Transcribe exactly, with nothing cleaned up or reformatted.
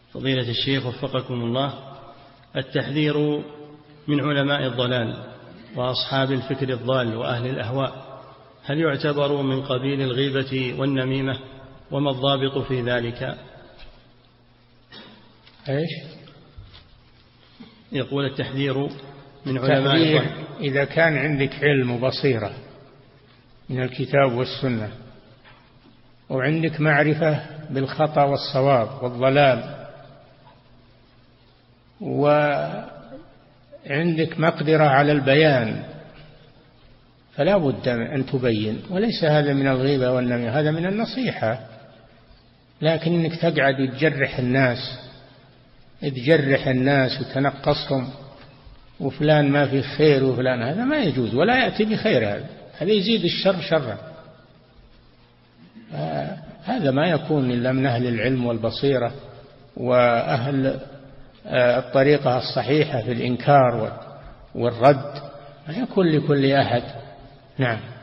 فضيلة الشيخ وفقكم الله، التحذير من علماء الضلال وأصحاب الفكر الضال وأهل الأهواء هل يعتبر من قبيل الغيبة والنميمة؟ وما الضابط في ذلك؟ إيش؟ يقول التحذير من علماء الضلال إذا كان عندك علم وبصيرة من الكتاب والسنة، وعندك معرفة بالخطأ والصواب والضلال، وعندك مقدرة على البيان، فلا بد أن تبين. وليس هذا من الغيبة والنميمة، هذا من النصيحة. لكن إنك تقعد وتجرح الناس تجرح الناس وتنقصهم، وفلان ما في خير وفلان، هذا ما يجوز ولا يأتي بخير. هذا هذا يزيد الشر شرا. هذا ما يكون إلا من أهل العلم والبصيرة وأهل الطريقة الصحيحة في الإنكار والرد، ما يكون لكل أحد. نعم.